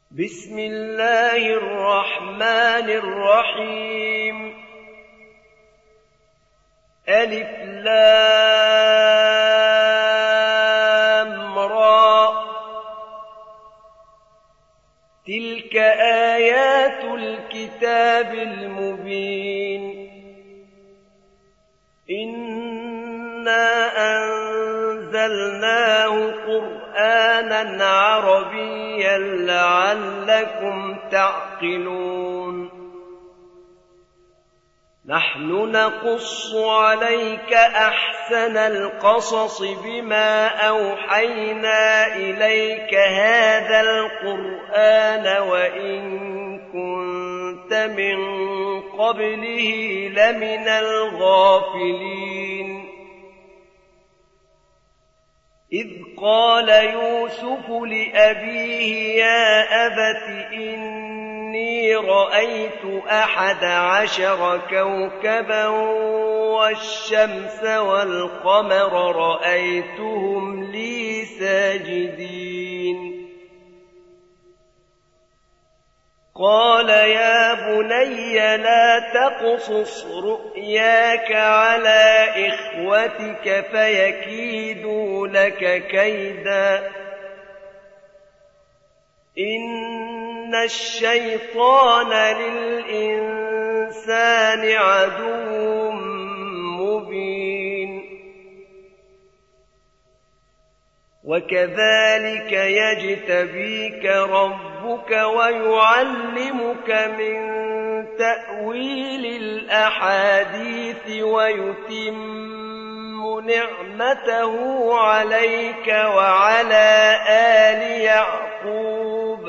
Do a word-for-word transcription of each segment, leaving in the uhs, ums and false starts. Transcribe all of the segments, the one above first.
بسم الله الرحمن الرحيم. ألف لام را. تلك آيات الكتاب المبين. إنا أنزلناه قرآنا عربيا لعلكم تعقلون. نحن نقص عليك أحسن القصص بما أوحينا إليك هذا القرآن وإن كنت من قبله لمن الغافلين. إذ قال يوسف لأبيه يا أبت إني رأيت أحد عشر كوكبا والشمس والقمر رأيتهم لي ساجدين. قال يا بني لا تقصص رؤياك على إخوتك فيكيدوا لك كيدا. إن الشيطان للإنسان عدو مبين. وكذلك يجتبيك ربك ويعلمك من تأويل الأحاديث ويتم نعمته عليك وعلى آل يعقوب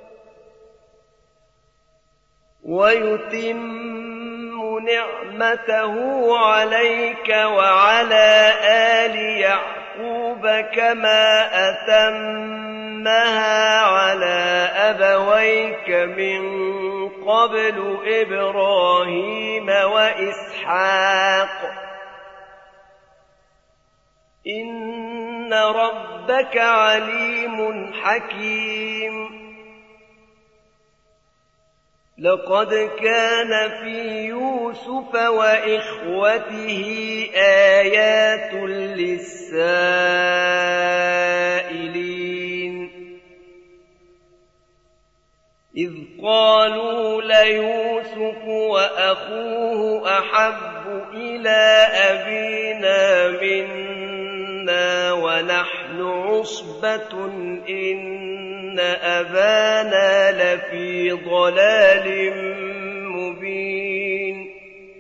ويتم نعمته عليك وعلى آل يعقوب كما أتمها على أبويك من قبل إبراهيم وإسحاق إن ربك عليم حكيم. لقد كان في يوسف وإخوته آيات للسائلين. إذ قالوا ليوسف وأخوه أحب إلى أبينا منا ونحن عصبة إن أبانا لفي ضلال مبين.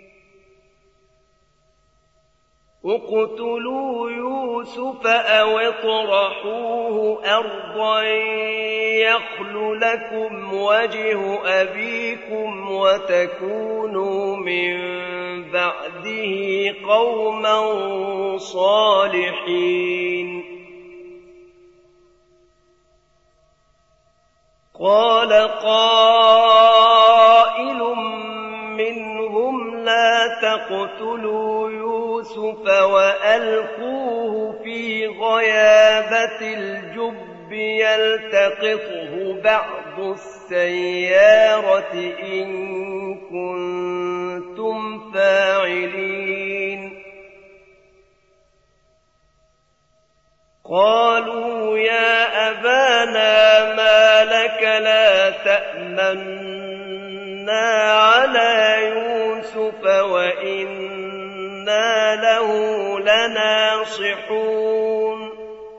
اقتلوا يوسف أو اطرحوه أرضا يخل لكم وجه أبيكم وتكونوا من بعده قوما صالحين. قال قائل منهم لا تقتلوا يوسف وألقوه في غيابة الجب يلتقطه بعض السيارة إن كنتم فاعلين. قالوا يا أبانا ما لك لا تأمنا على يوسف وإنا له لناصحون.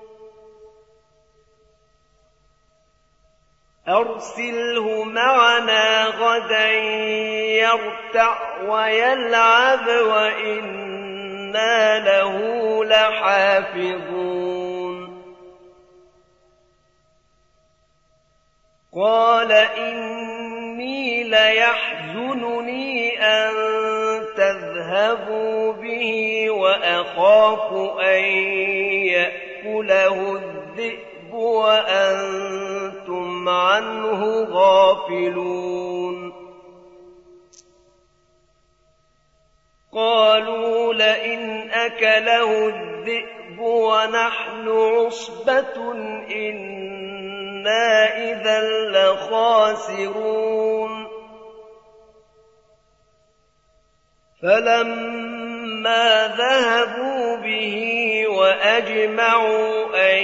أرسله معنا غدا يرتع ويلعب وإنا له لحافظون. قال إني ليحزنني أن تذهبوا به وأخاف أن يأكله الذئب وأنتم عنه غافلون. قالوا لئن أكله الذئب ونحن عصبة إنا إذا لخاسرون. لخاسرون فلما ذهبوا به وأجمعوا أن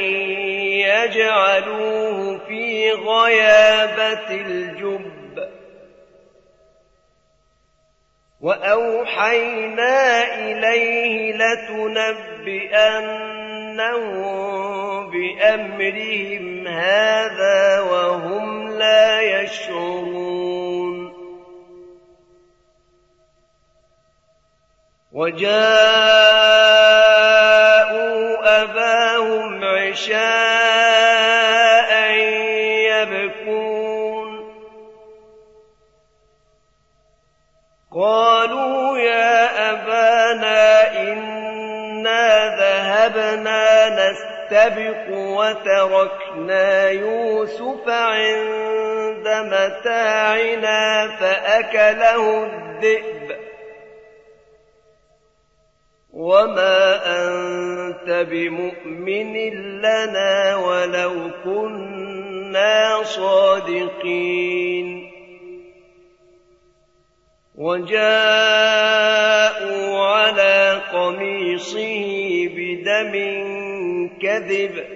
يجعلوه في غيابة الجب وأوحينا إليه لتنبئنهم بأمرهم هذا وهم لا يشعرون وجاءوا أباهم عشاء يبكون قالوا يا أبانا إنا ذهبنا نستبق وتركنا يوسف عند متاعنا فأكله الذئب وما أنت بمؤمن لنا ولو كنا صادقين وجاءوا على قميصه بدم كذب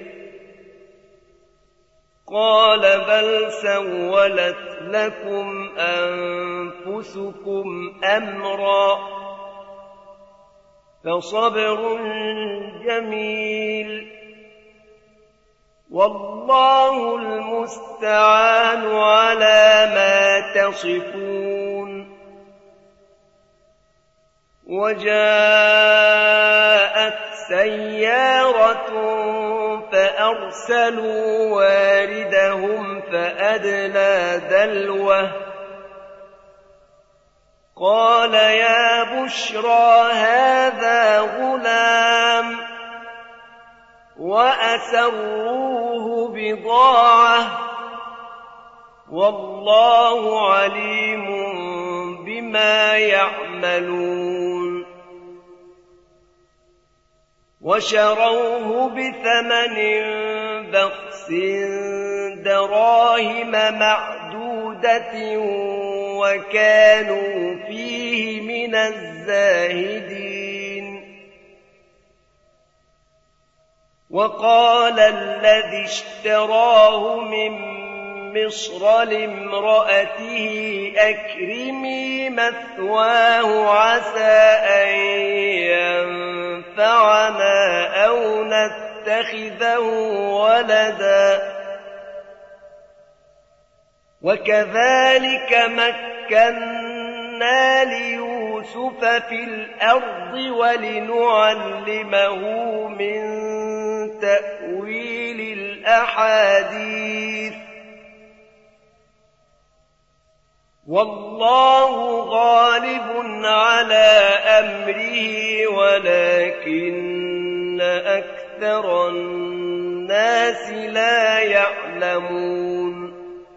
قال بل سولت لكم أنفسكم أمرا فصبر جميل والله المستعان على ما تصفون وجاءت سيارة فأرسلوا واردهم فأدلى دلوه قال يا بشرى هذا غلام وأسروه بضاعة والله عليم بما يعملون وشروه بثمن بخس دراهم معدودة وكانوا فيه من الزاهدين وقال الذي اشتراه من مصر لامرأته أكرمي مثواه عسى أن ينفعنا أو نتخذه ولدا وكذلك مكنا ليوسف في الأرض ولنعلمه من تأويل الأحاديث والله غالب على أمره ولكن أكثر الناس لا يعلمون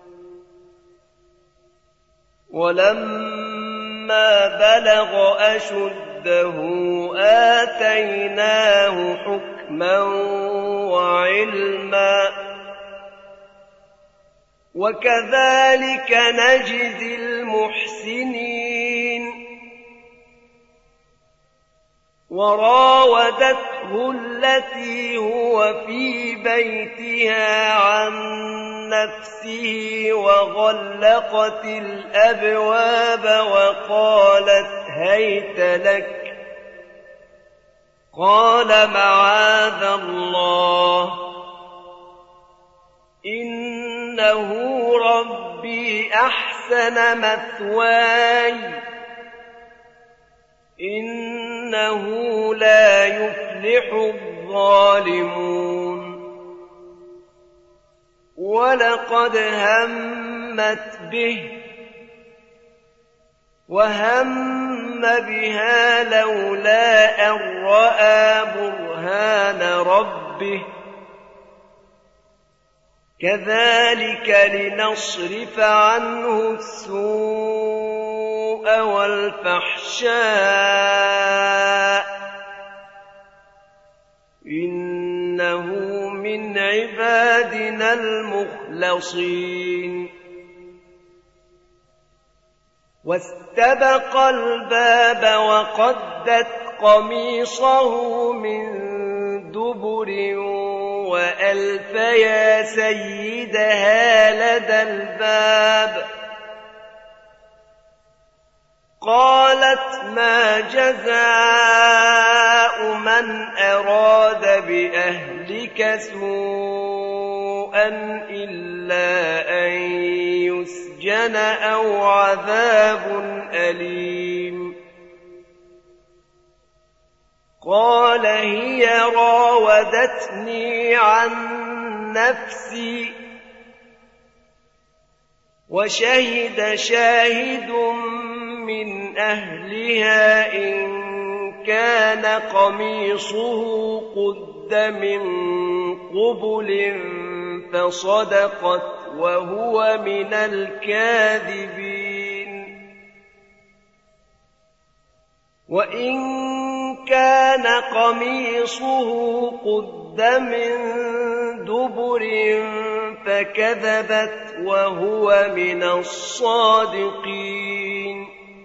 ولما بلغ أشده آتيناه حكما وعلما وكذلك نجزي المحسنين وراودته التي هو في بيتها عن نفسه وغلقت الأبواب وقالت هيت لك قال معاذ الله إنه ربي أحسن مثواي إنه لا يفلح الظالمون ولقد همت به وهم بها لولا أن رأى برهان ربه كذلك لنصرف عنه السوء والفحشاء إنه من عبادنا المخلصين واستبق الباب وقدت قميصه من دبر وألف يا سيدها لدى الباب قالت ما جزاء من أراد بأهلك سوءا إلا أن يسجن أو عذاب أليم قال هي راودتني عن نفسي وشهد شاهد من أهلها إن كان قميصه قد من قبل فصدقت وهو من الكاذبين وإن كان قميصه قد من دبر فكذبت وهو من الصادقين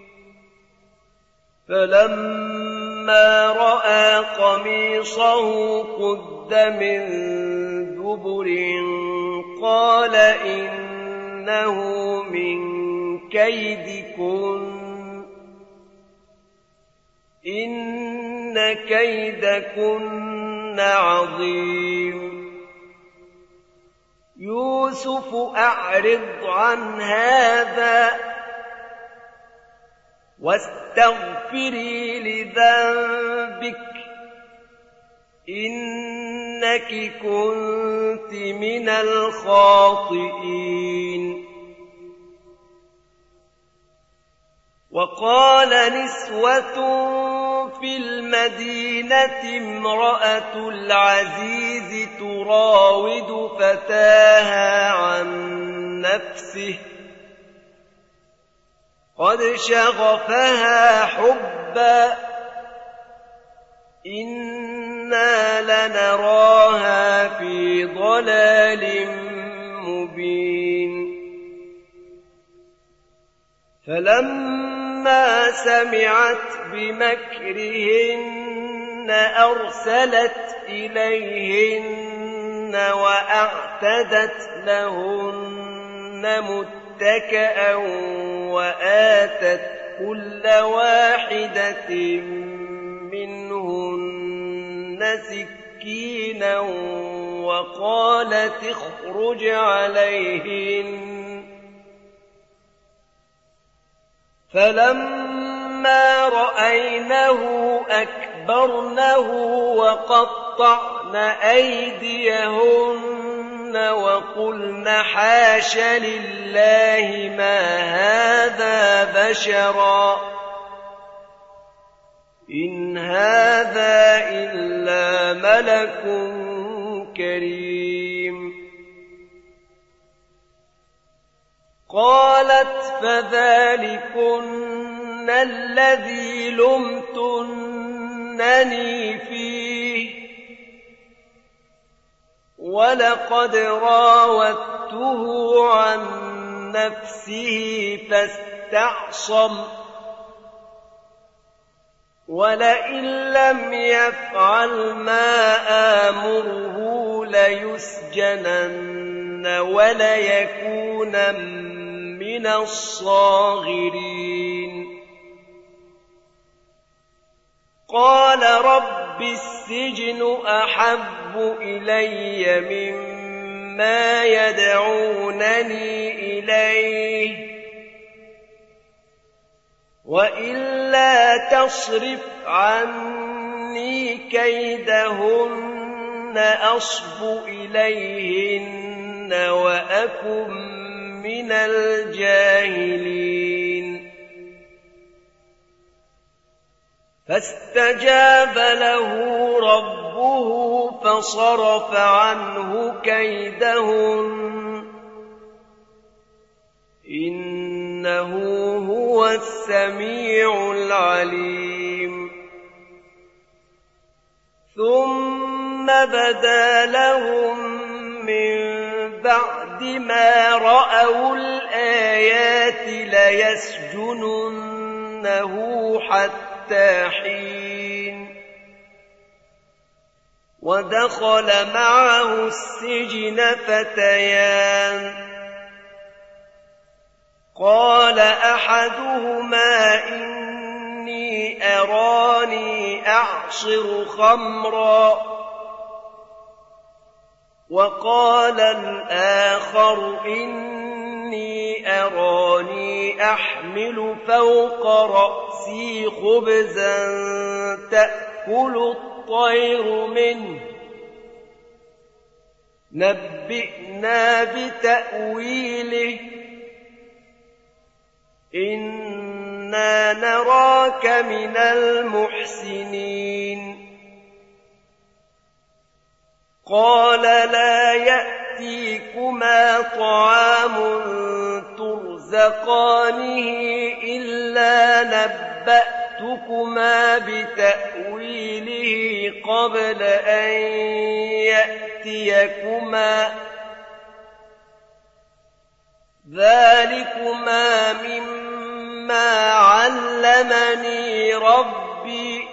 فلما رأى قميصه قد من دبر قال إنه من كيدكن إن كيدكن عظيم يوسف أعرض عن هذا واستغفري لذنبك إنك كنت من الخاطئين وقال نسوة في المدينة امرأة العزيز تراود فتاها عن نفسه قد شغفها حبا إنا لنراها في ضلال مبين فلما سمعت بمكرهن أرسلت إليهن وأعتدت لهن متكئا وآتت كل واحدة منهن سكينا وقالت اخرج عليهن فلما رأينه أكبرنه وقطعن أيديهن وقلن حاش لله ما هذا بشرا إن هذا إلا ملك كريم قالت فذلكن الذي لمتنني فيه ولقد راودته عن نفسه فاستعصم ولئن لم يفعل ما آمره ليسجنن وليكونن من الصاغرين قال رب السجن أحب إلي مما يدعونني إليه وإلا تصرف عني كيدهن أصب إليهن وأكن من الجاهلين فاستجاب له ربه فصرف عنه كيدهن إنه هو السميع العليم ثم بدا لهم من بعد ما رأوا الآيات الآيات ليسجننه حتى حين ودخل معه السجن فتيان قال أحدهما إني أراني أعصر خمرا وقال الآخر إني أراني أحمل فوق رأسي خبزا تأكل الطير منه نبئنا بتأويله إنا نراك من المحسنين قال لا يأتيكما طعام ترزقانه إلا نبأتكما بتأويله قبل أن يأتيكما ذلكما مما علمني ربي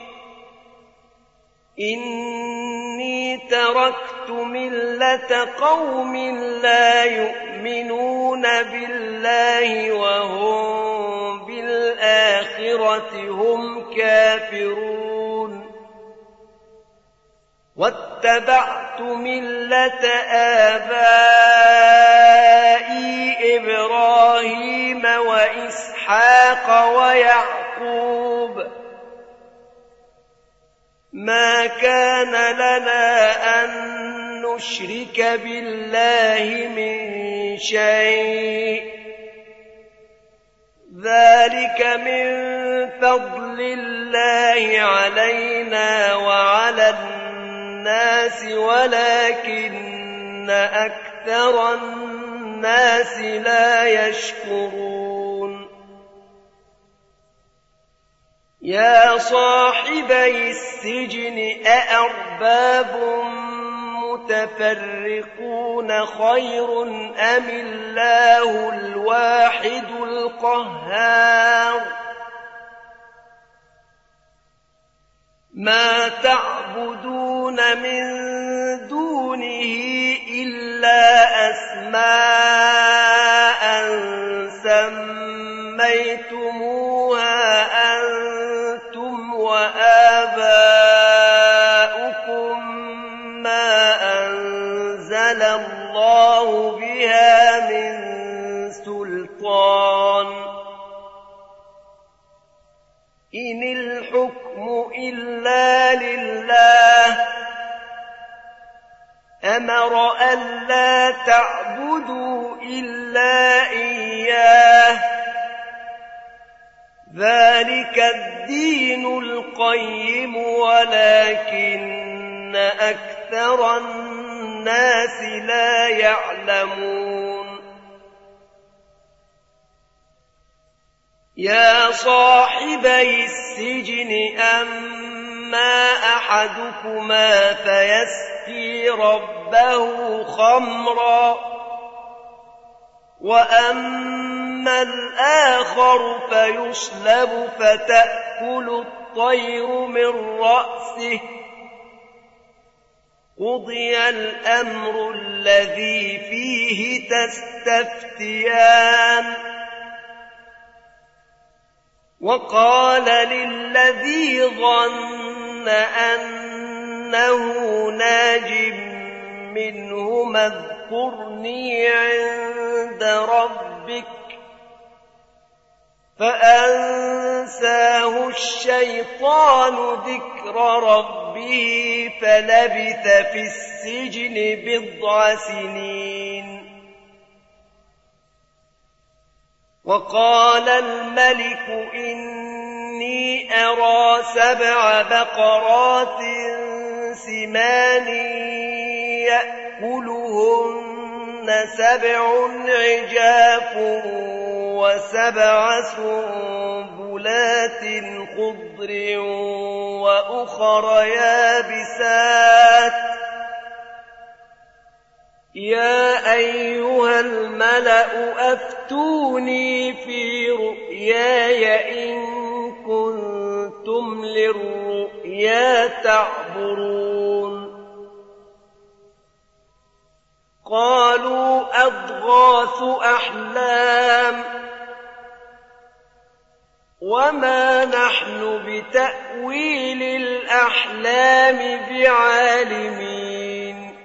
إني تركت ملة قوم لا يؤمنون بالله وهم بالآخرة هم كافرون واتبعت ملة آبائي إبراهيم وإسحاق ويعقوب ما كان لنا أن نشرك بالله من شيء ذلك من فضل الله علينا وعلى الناس ولكن أكثر الناس لا يشكرون يا صاحبي السجن أأرباب متفرقون خير أم الله الواحد القهار ما تعبدون من دونه إلا أسماء سميتموها أنتم وآباؤكم ما أنزل الله بها من سلطان إن الحكم إلا لله أمر ألا تعبدوا إلا إياه ذلك الدين القيم ولكن أكثر الناس لا يعلمون يا صاحبي السجن أما أحدكما فيسقي ربه خمرا وأما الآخر فيصلب فتأكل الطير من رأسه قضي الأمر الذي فيه تستفتيان وقال للذي ظن أنه ناج منهما اذكرني عند ربك فأنساه الشيطان ذكر ربه فلبث في السجن بضع سنين وقال الملك إني أرى سبع بقرات سمان يأكلهن سبع عجاف وسبع سنبلات خضر وأخر يابسات يا أيها الملأ أفتوني في رؤياي إن كنتم للرؤيا تعبرون قالوا أضغاث أحلام وما نحن بتأويل الأحلام بعالمين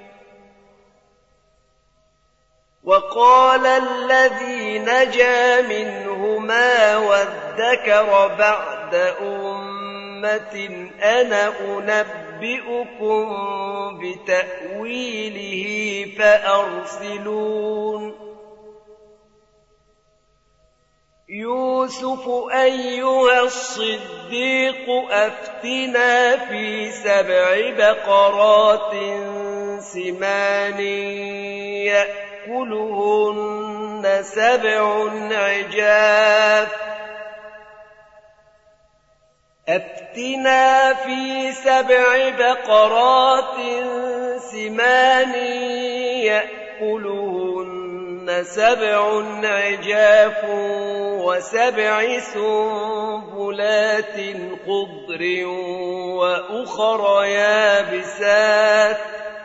وقال الذي نجا منهما وادكر بعد أمة أنا أنبئكم بتأويله فأرسلون يوسف أيها الصديق أفتنا في سبع بقرات سمان يأكلهن سبع عجاف أفتنا في سبع بقرات سمان يأكلهن سبع عجاف وسبع سنبلات خضر وأخر يابسات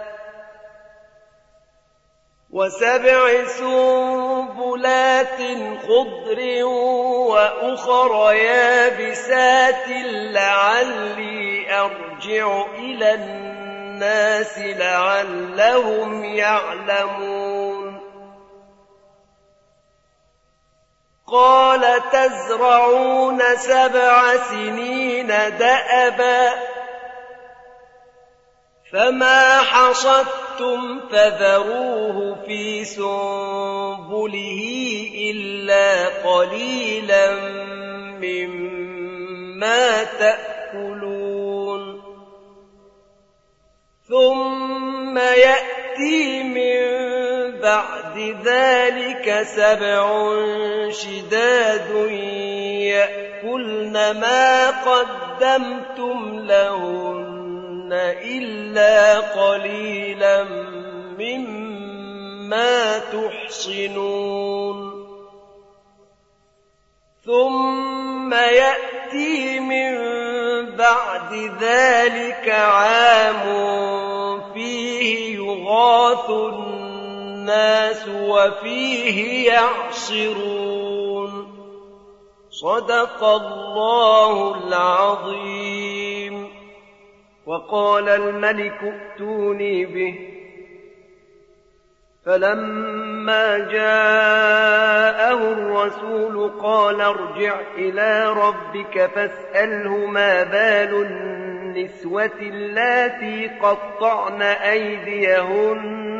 وسبع سنبلات خضر وأخر يابسات لعلي أرجع إلى الناس لعلهم يعلمون قال تزرعون سبع سنين دأبا فما حصدتم فذروه في سنبله إلا قليلا مما تأكلون ثم يأتي من بعد ذلك سبع شداد يأكلن ما قدمتم لهن إلا قليلا مما تحصنون ثم يأتي من بعد ذلك عام فيه يغاث الناس وفيه يعصرون صدق الله العظيم. وقال الملك ائتوني به فلما جاءه الرسول قال ارجع إلى ربك فاسأله ما بال النسوة اللاتي قطعن أيديهن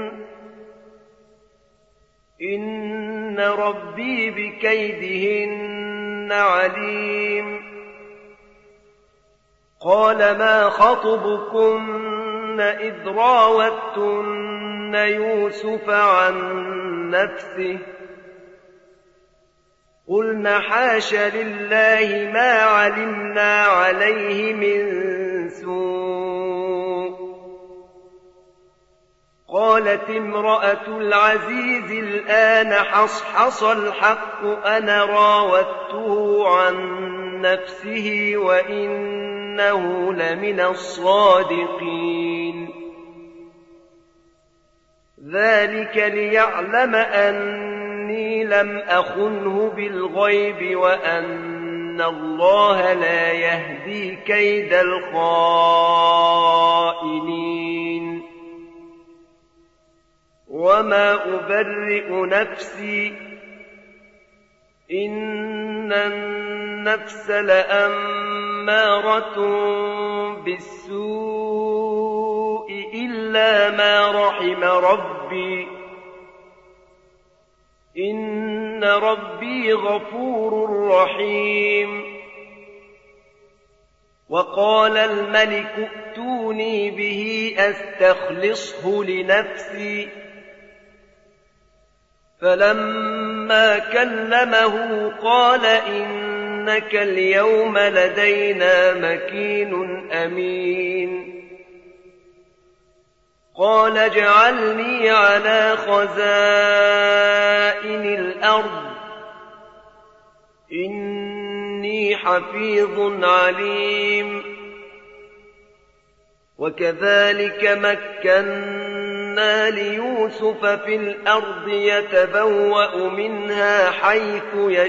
إن ربي بكيدهن عليم. قال ما خطبكن إذ راوتن يوسف عن نفسه قلنا حاش لله ما علمنا عليه من سوء. قالت امرأة العزيز الآن حصحص الحق أنا راودته عن نفسه وإنه لمن الصادقين. ذلك ليعلم أني لم أخنه بالغيب وأن الله لا يهدي كيد الخائنين. وما أبرئ نفسي إن النفس لأمارة بالسوء إلا ما رحم ربي إن ربي غفور رحيم. وقال الملك ائتوني به أستخلصه لنفسي فلما كلمه قال إنك اليوم لدينا مكين أمين. قال اجعلني على خزائن الأرض إني حفيظ عليم. وكذلك مكنا ليوسف في الأرض يتبوأ منها حيث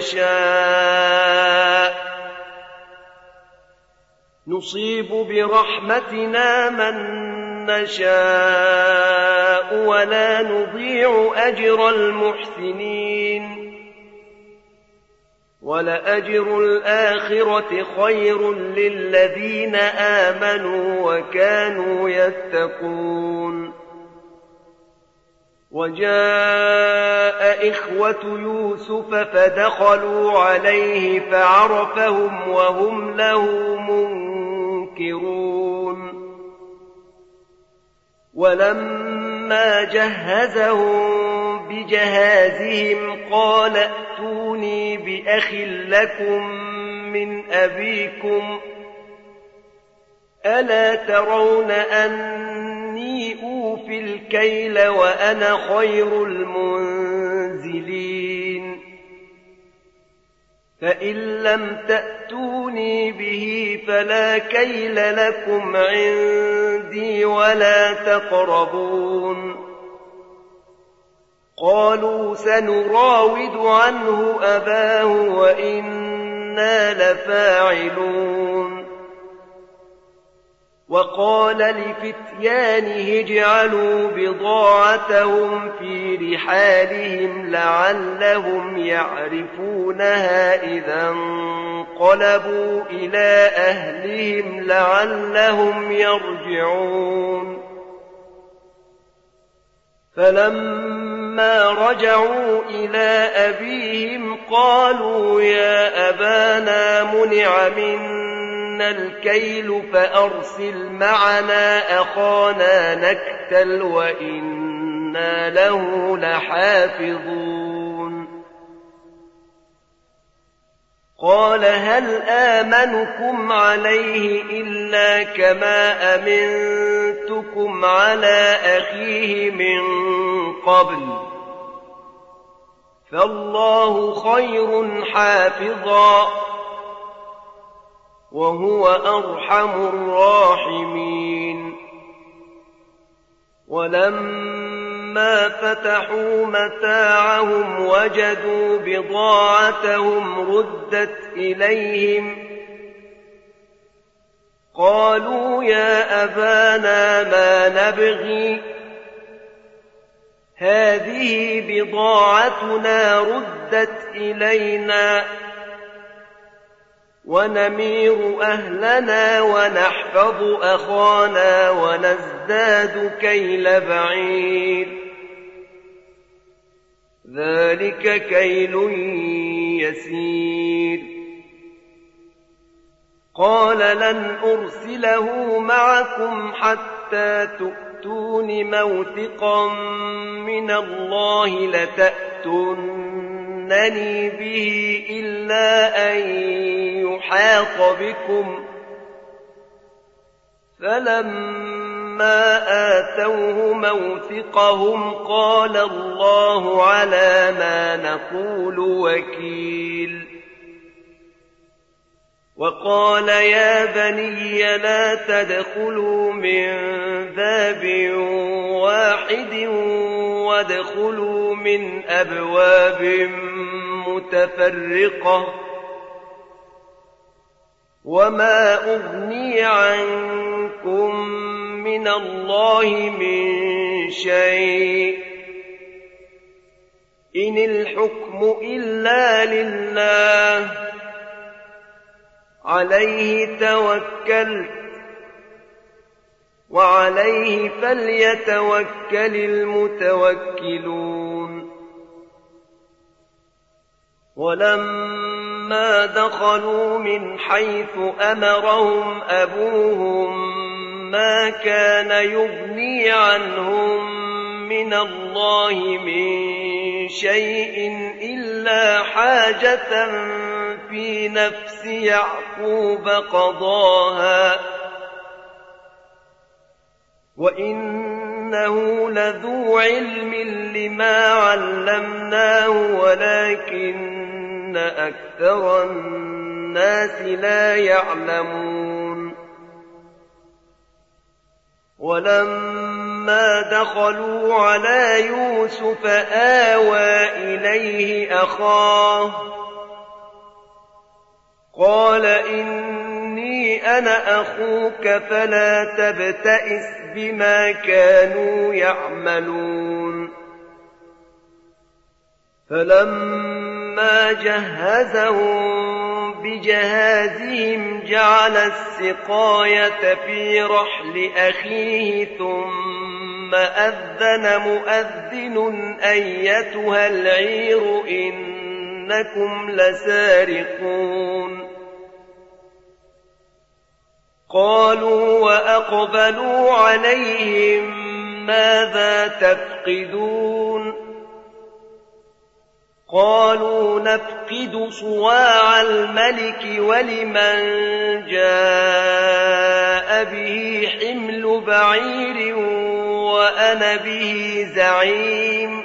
يشاء نصيب برحمتنا من نشاء ولا نضيع أجر المحسنين ولأجر الآخرة خير للذين آمنوا وكانوا يتقون. وجاء إخوة يوسف فدخلوا عليه فعرفهم وهم له منكرون. ولما جهزهم بجهازهم قال ائتوني بأخ لكم من أبيكم ألا ترون أني أوفي الكيل وأنا خير المنزلين فإن لم تأتوني به فلا كيل لكم عندي ولا تقربون. قالوا سنراود عنه أباه وإنا لفاعلون. وقال لفتيانه اجعلوا بضاعتهم في رحالهم لعلهم يعرفونها إذا انقلبوا إلى أهلهم لعلهم يرجعون. فلما رجعوا إلى أبيهم قالوا يا أبانا منع منا الكيل فأرسل معنا أخانا نكتل وإنا له لحافظون. قال هل آمنكم عليه إلا كما أمنتكم على أخيه من قبل فالله خير حافظا وهو أرحم الراحمين. ولما فتحوا متاعهم وجدوا بضاعتهم ردت إليهم قالوا يا أبانا ما نبغي هذه بضاعتنا ردت إلينا ونمير أهلنا ونحفظ أخانا ونزداد كيل بعير ذلك كيل يسير. قال لن أرسله معكم حتى تؤتون موثقا من الله لتأتونني به إلا أن يحاط بكم. فلما آتوه موثقهم قال الله على ما نقول وكيل. وقال يا بني لا تدخلوا من باب واحد وادخلوا من أبواب متفرقة وما أغني عنكم من الله من شيء إن الحكم إلا لله عليه توكلت وعليه فليتوكل المتوكلون. ولما دخلوا من حيث أمرهم أبوهم ما كان يغني عنهم من الله من شيء إلا حاجة في نفس يعقوب قضاها وإن إنه لذو علم لما علمناه ولكن أكثر الناس لا يعلمون ولما دخلوا على يوسف آوى إليه أخاه قال إني أنا أخوك فلا تبتئس بما كانوا يعملون فلما جهزهم بجهازهم جعل السقاية في رحل أخيه ثم أذن مؤذن أيتها العير إنكم لسارقون قالوا وأقبلوا عليهم ماذا تفقدون قالوا نفقد صواع الملك ولمن جاء به حمل بعير وأنا به زعيم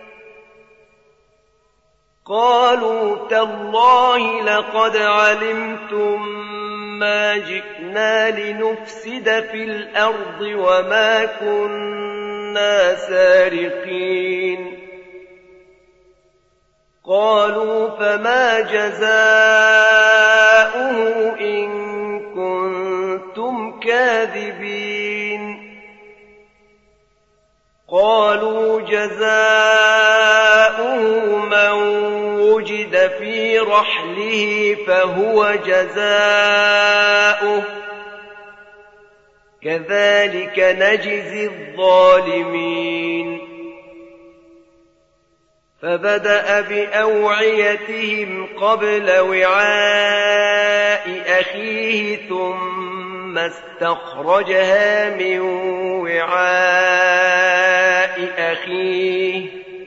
قالوا تالله لقد علمتم ما جئنا لنفسد في الأرض وما كنا سارقين قالوا فما جزاؤه إن كنتم كاذبين قالوا جزاؤه من وجد في رحله فهو جزاؤه كذلك نجزي الظالمين فبدأ بأوعيتهم قبل وعاء أخيه ثم استخرجها من وعاء أخيه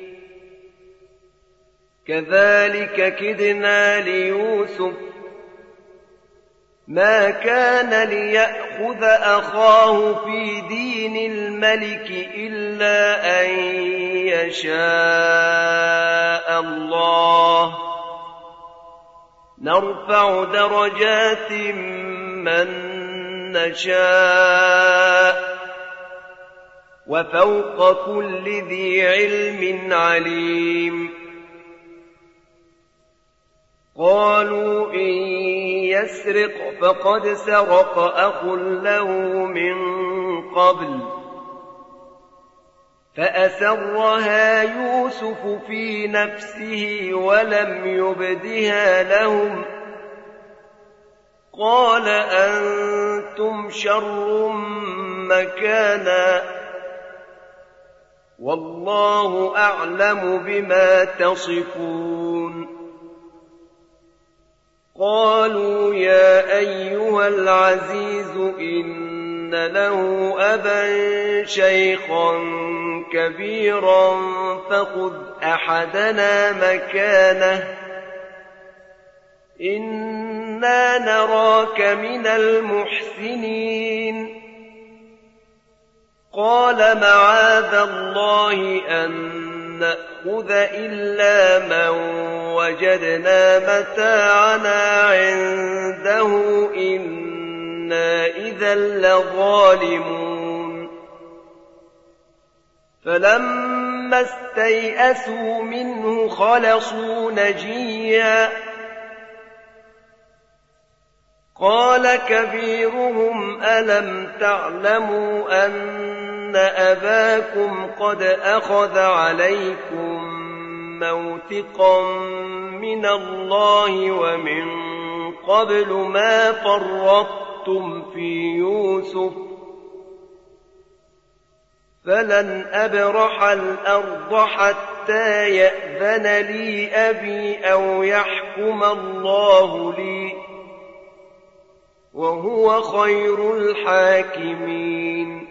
كذلك كدنا ليوسف ما كان ليأخذ أخاه في دين الملك إلا أن يشاء الله نرفع درجات من نشاء وفوق كل ذي علم عليم قالوا إن يسرق فقد سرق أخ له من قبل فأسرها يوسف في نفسه ولم يبدها لهم قال أنتم شر مكانا والله أعلم بما تصفون قالوا يا أيها العزيز إن له أبا شيخا كبيرا فخذ أحدنا مكانه إنا نراك من المحسنين قال معاذ الله أن نأخذ إلا من وجدنا متاعنا عنده إنا إذا لظالمون فلما استيئسوا منه خلصوا نجيا قال كبيرهم ألم تعلموا أن أباكم قد أخذ عليكم موثقا من الله ومن قبل ما فرطتم في يوسف فلن أبرح الأرض حتى يأذن لي أبي أو يحكم الله لي وهو خير الحاكمين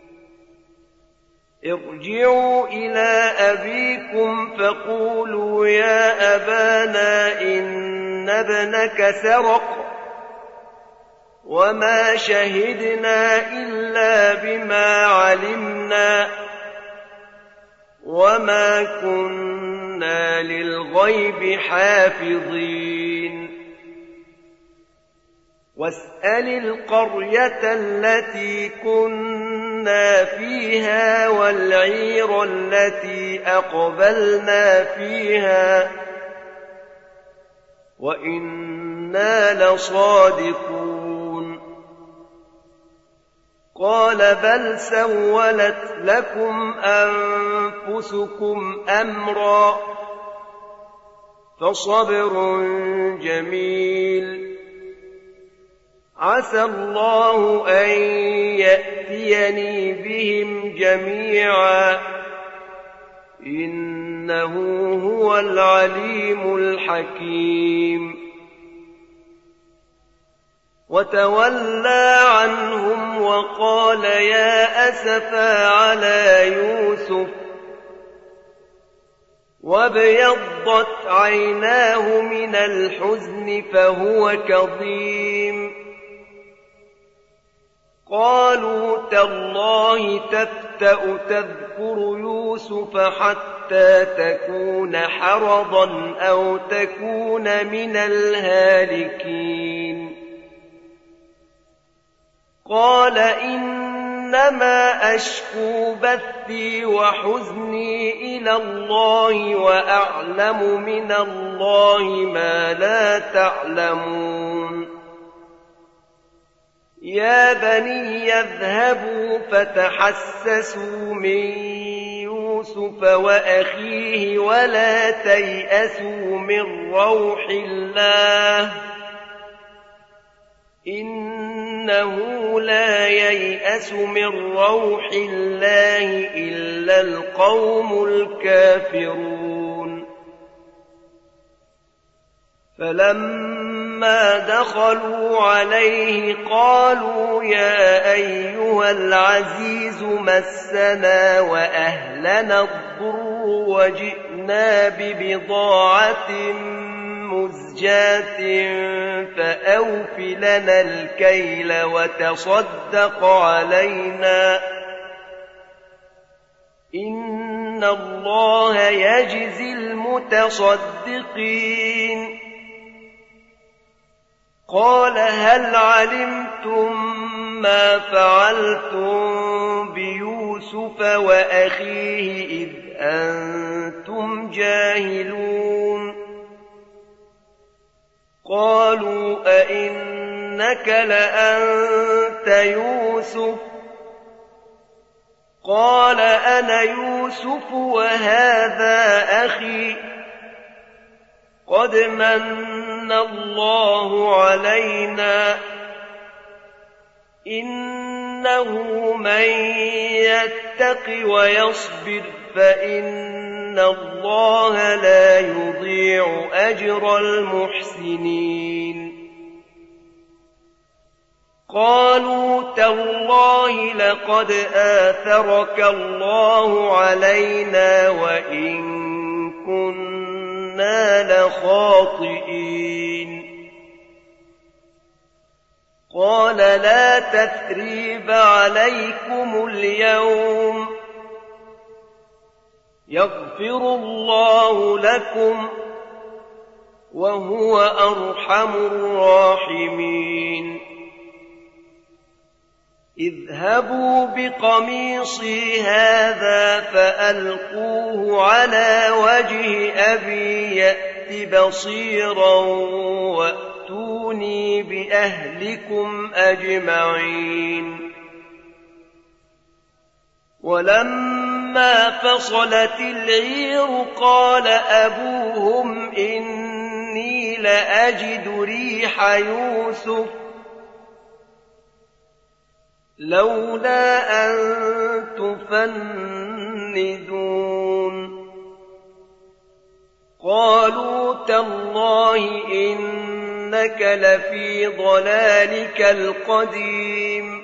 ارجعوا إلى أبيكم فقولوا يا أبانا إن ابنك سرق وما شهدنا إلا بما علمنا وما كنا للغيب حافظين واسأل القرية التي كنا فيها والعير التي أقبلنا فيها وإنا لصادقون قال بل سولت لكم أنفسكم أمرا فصبر جميل عسى الله أن يأتيني بهم جميعا إنه هو العليم الحكيم وتولى عنهم وقال يا أسفا على يوسف وابيضت عيناه من الحزن فهو كظيم قالوا تالله تفتأ تذكر يوسف حتى تكون حرضا أو تكون من الهالكين قال إنما أشكو بثي وحزني إلى الله وأعلم من الله ما لا تعلمون يا بني يذهبوا فتحسسوا من يوسف وأخيه ولا تيأسوا من روح الله إنه لا ييأس من روح الله إلا القوم الكافرون فلما دخلوا عليه قالوا يا أيها العزيز مسنا وأهلنا الضر وجئنا ببضاعة مزجاة فأوف لنا الكيل وتصدق علينا إن الله يجزي المتصدقين قال هل علمتم ما فعلتم بيوسف وأخيه إذ أنتم جاهلون قالوا أئنك لأنت يوسف قال أنا يوسف وهذا أخي قد من الله علينا إنه من يتق ويصبر فإن الله لا يضيع أجر المحسنين قالوا تالله لقد آثرك الله علينا وإن كنا لخاطئين قال لا تثريب عليكم اليوم يغفر الله لكم وهو أرحم الراحمين اذهبوا بقميصي هذا فألقوه على وجه أبي يأت بصيرا وأتوني بأهلكم أجمعين ولما فصلت العير قال أبوهم إني لأجد ريح يوسف لولا أن تفندون قالوا تالله إنك لفي ضلالك القديم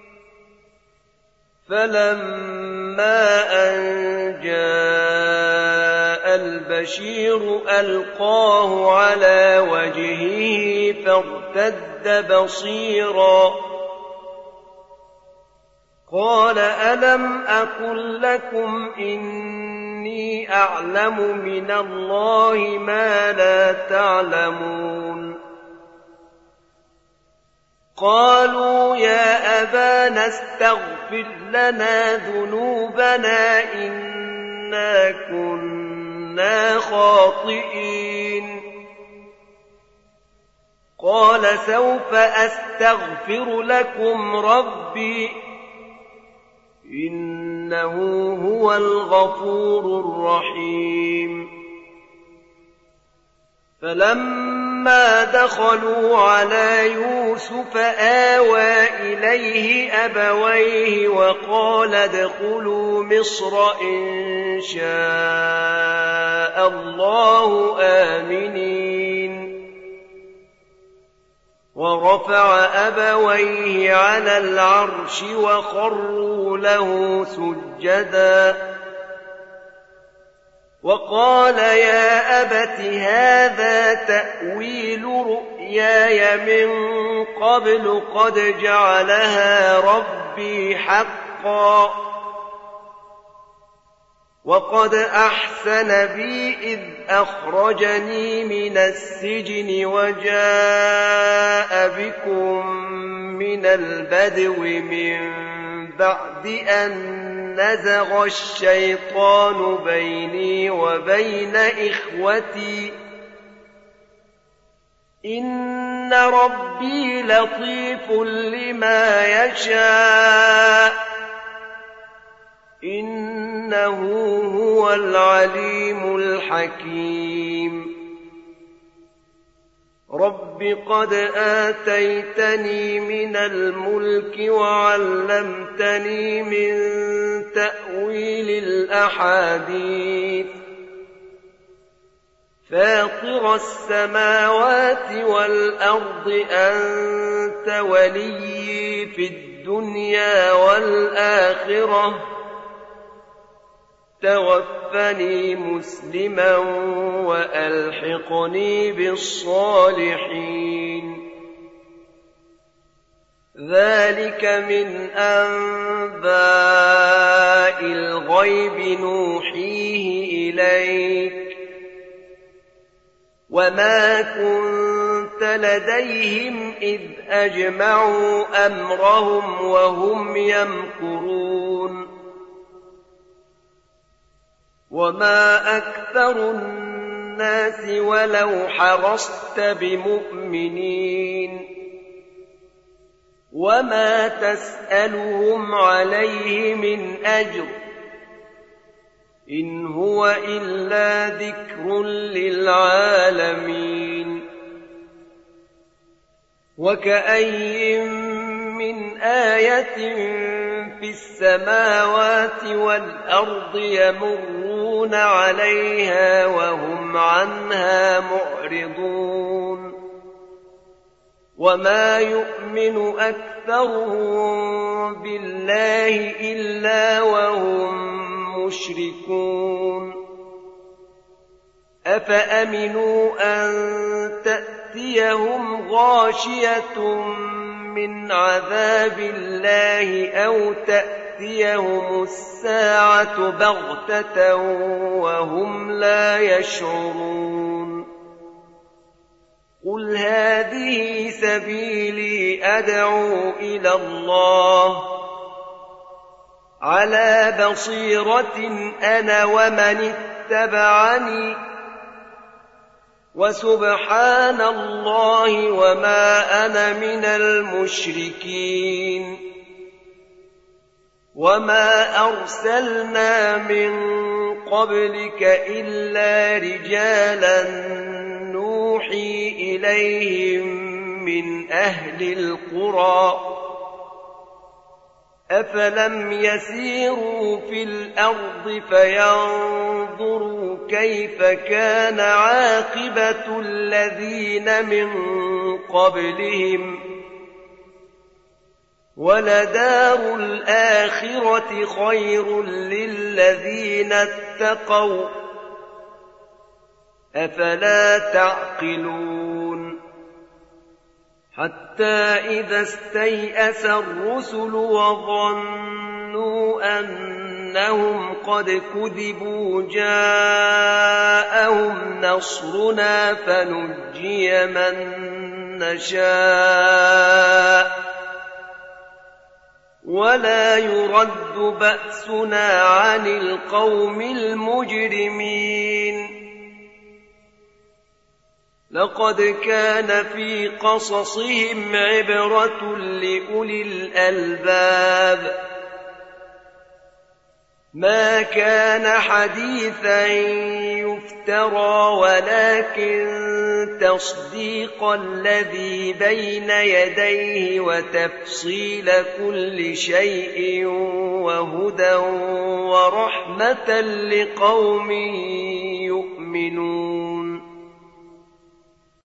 فلما أن جاء البشير ألقاه على وجهه فارتد واشتد بصيرا قال ألم أقل لكم إني أعلم من الله ما لا تعلمون قالوا يا أبانا استغفر لنا ذنوبنا إنا كنا خاطئين قال سوف أستغفر لكم ربي إنه هو الغفور الرحيم فلما دخلوا على يوسف آوى إليه أبويه وقال ادخلوا مصر إن شاء الله آمنين ورفع أبويه على العرش وخروا له سجدا وقال يا أبت هذا تأويل رؤياي من قبل قد جعلها ربي حقا وقد أحسن بي إذ أخرجني من السجن وجاء بكم من البدو من بعد أن نزغ الشيطان بيني وبين إخوتي إن ربي لطيف لما يشاء إنه هو العليم الحكيم رب قد آتيتني من الملك وعلمتني من تأويل الأحاديث فاطر السماوات والأرض أنت وليي في الدنيا والآخرة توفني مسلما وألحقني بالصالحين ذلك من أنباء الغيب نوحيه إليك وما كنت لديهم إذ أجمعوا أمرهم وهم يمكرون وما أكثر الناس ولو حرصت بمؤمنين وما تسألهم عليه من أجر إن هو إلا ذكر للعالمين وكأي من آية في السماوات والأرض يمرون عليها وهم عنها معرضون وما يؤمن أكثرهم بالله إلا وهم مشركون أفأمنوا أن تأتيهم غاشية من عذاب الله أو تأتيهم الساعة بغتة وهم لا يشعرون قل هذه سبيلي أدعو إلى الله على بصيرة أنا ومن اتبعني وسبحان الله وما أنا من المشركين وما أرسلنا من قبلك إلا رجالا نوحي إليهم من أهل القرى أفلم يسيروا في الأرض فينظروا كيف كان عاقبة الذين من قبلهم ولدار الآخرة خير للذين اتقوا أفلا تعقلون حتى إذا استيأس الرسل وظنوا أنهم قد كذبوا جاءهم نصرنا فنجي من نشاء ولا يرد بأسنا عن القوم المجرمين. لقد كان في قصصهم عبرة لأولي الألباب ما كان حديثا يفترى ولكن تصديق الذي بين يديه وتفصيل كل شيء وهدى ورحمة لقوم يؤمنون.